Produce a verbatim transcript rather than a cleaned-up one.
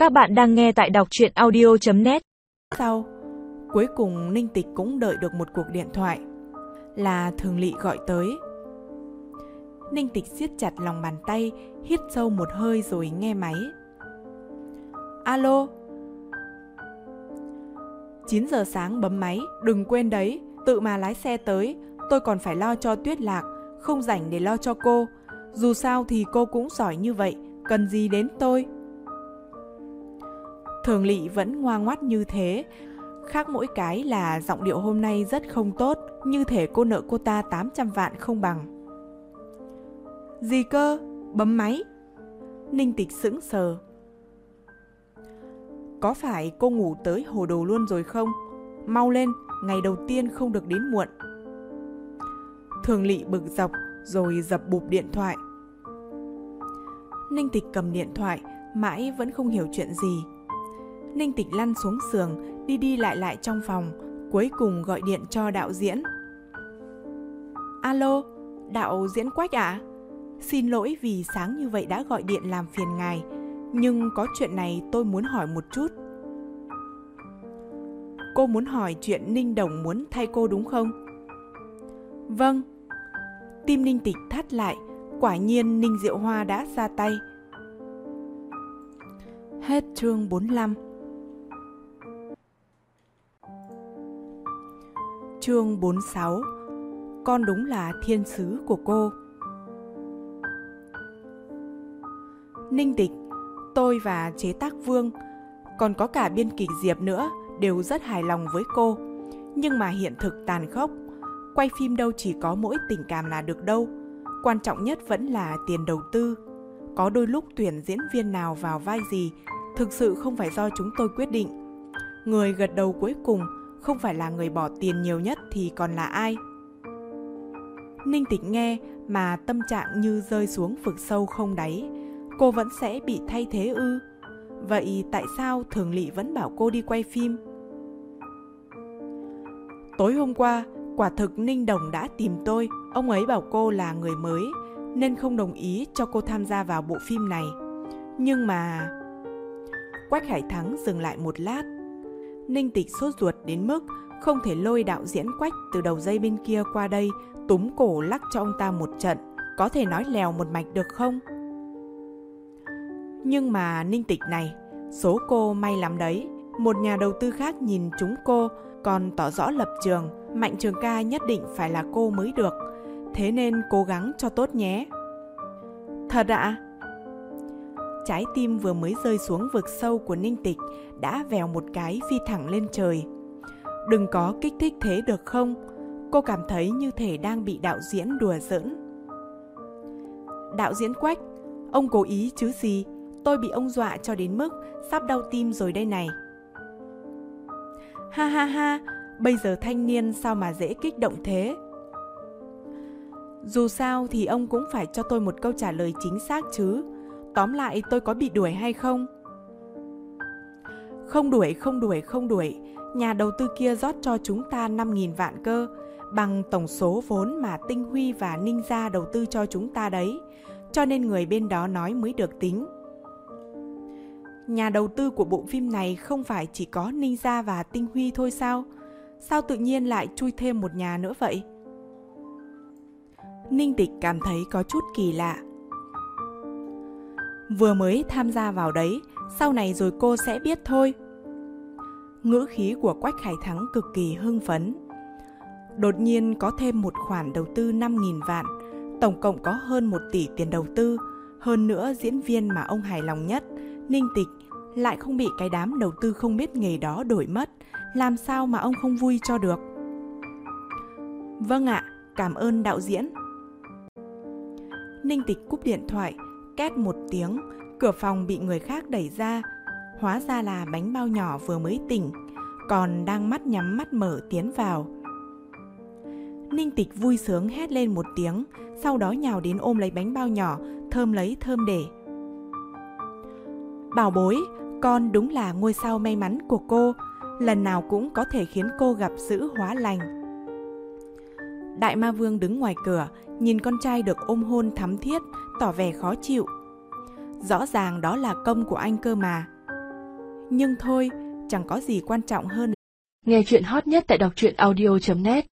Các bạn đang nghe tại đọc truyện audio chấm net. Sau, cuối cùng Ninh Tịch cũng đợi được một cuộc điện thoại. Là Thường Lị gọi tới. Ninh Tịch siết chặt lòng bàn tay, hít sâu một hơi rồi nghe máy. Alo. chín giờ sáng bấm máy, đừng quên đấy, tự mà lái xe tới, tôi còn phải lo cho Tuyết Lạc, không rảnh để lo cho cô. Dù sao thì cô cũng giỏi như vậy, cần gì đến tôi. Thường Lị vẫn ngoa ngoắt như thế, khác mỗi cái là giọng điệu hôm nay rất không tốt, như thể cô nợ cô ta tám trăm vạn không bằng. Gì cơ? Bấm máy? Ninh Tịch sững sờ. Có phải cô ngủ tới hồ đồ luôn rồi không? Mau lên, ngày đầu tiên không được đến muộn. Thường Lị bực dọc rồi dập bụp điện thoại. Ninh Tịch cầm điện thoại, mãi vẫn không hiểu chuyện gì. Ninh Tịch lăn xuống giường, đi đi lại lại trong phòng, cuối cùng gọi điện cho đạo diễn. Alo, đạo diễn Quách ạ? À? Xin lỗi vì sáng như vậy đã gọi điện làm phiền ngài, nhưng có chuyện này tôi muốn hỏi một chút. Cô muốn hỏi chuyện Ninh Đồng muốn thay cô đúng không? Vâng. Tim Ninh Tịch thắt lại, quả nhiên Ninh Diệu Hoa đã ra tay. Hết chương bốn mươi lăm. Chương bốn mươi sáu. Con đúng là thiên sứ của cô. Ninh Tịch, tôi và chế tác Vương, còn có cả biên kịch Diệp nữa, đều rất hài lòng với cô. Nhưng mà hiện thực tàn khốc, quay phim đâu chỉ có mỗi tình cảm là được đâu. Quan trọng nhất vẫn là tiền đầu tư. Có đôi lúc tuyển diễn viên nào vào vai gì, thực sự không phải do chúng tôi quyết định. Người gật đầu cuối cùng không phải là người bỏ tiền nhiều nhất thì còn là ai? Ninh Tịch nghe mà tâm trạng như rơi xuống vực sâu không đáy. Cô vẫn sẽ bị thay thế ư? Vậy tại sao Thường Lị vẫn bảo cô đi quay phim? Tối hôm qua, quả thực Ninh Đồng đã tìm tôi. Ông ấy bảo cô là người mới, nên không đồng ý cho cô tham gia vào bộ phim này. Nhưng mà... Quách Hải Thắng dừng lại một lát. Ninh Tịch sốt ruột đến mức không thể lôi đạo diễn Quách từ đầu dây bên kia qua đây, túm cổ lắc cho ông ta một trận. Có thể nói lèo một mạch được không? Nhưng mà Ninh Tịch này, số cô may lắm đấy. Một nhà đầu tư khác nhìn chúng cô, còn tỏ rõ lập trường, Mạnh Trường Ca nhất định phải là cô mới được. Thế nên cố gắng cho tốt nhé. Thật ạ? Trái tim vừa mới rơi xuống vực sâu của Ninh Tịch đã vèo một cái phi thẳng lên trời. Đừng có kích thích thế được không? Cô cảm thấy như thể đang bị đạo diễn đùa giỡn. Đạo diễn Quách, ông cố ý chứ gì? Tôi bị ông dọa cho đến mức sắp đau tim rồi đây này. Ha ha ha, bây giờ thanh niên sao mà dễ kích động thế? Dù sao thì ông cũng phải cho tôi một câu trả lời chính xác chứ. Tóm lại tôi có bị đuổi hay không? Không đuổi, không đuổi, không đuổi. Nhà đầu tư kia rót cho chúng ta năm nghìn vạn cơ, bằng tổng số vốn mà Tinh Huy và Ninh Gia đầu tư cho chúng ta đấy. Cho nên người bên đó nói mới được tính. Nhà đầu tư của bộ phim này không phải chỉ có Ninh Gia và Tinh Huy thôi sao? Sao tự nhiên lại chui thêm một nhà nữa vậy? Ninh Tịch cảm thấy có chút kỳ lạ. Vừa mới tham gia vào đấy, sau này rồi cô sẽ biết thôi. Ngữ khí của Quách Hải Thắng cực kỳ hưng phấn. Đột nhiên có thêm một khoản đầu tư năm nghìn vạn, tổng cộng có hơn một tỷ tiền đầu tư. Hơn nữa diễn viên mà ông hài lòng nhất, Ninh Tịch, lại không bị cái đám đầu tư không biết nghề đó đổi mất. Làm sao mà ông không vui cho được? Vâng ạ, cảm ơn đạo diễn. Ninh Tịch cúp điện thoại, két một tiếng, cửa phòng bị người khác đẩy ra. Hóa ra là Bánh Bao Nhỏ vừa mới tỉnh, còn đang mắt nhắm mắt mở tiến vào. Ninh Tịch vui sướng hét lên một tiếng, sau đó nhào đến ôm lấy Bánh Bao Nhỏ, thơm lấy thơm để. Bảo bối, con đúng là ngôi sao may mắn của cô, lần nào cũng có thể khiến cô gặp dữ hóa lành. Đại Ma Vương đứng ngoài cửa, nhìn con trai được ôm hôn thắm thiết, tỏ vẻ khó chịu. Rõ ràng đó là công của anh cơ mà. Nhưng thôi, chẳng có gì quan trọng hơn. Nghe chuyện hot nhất tại đọc truyện audio chấm net.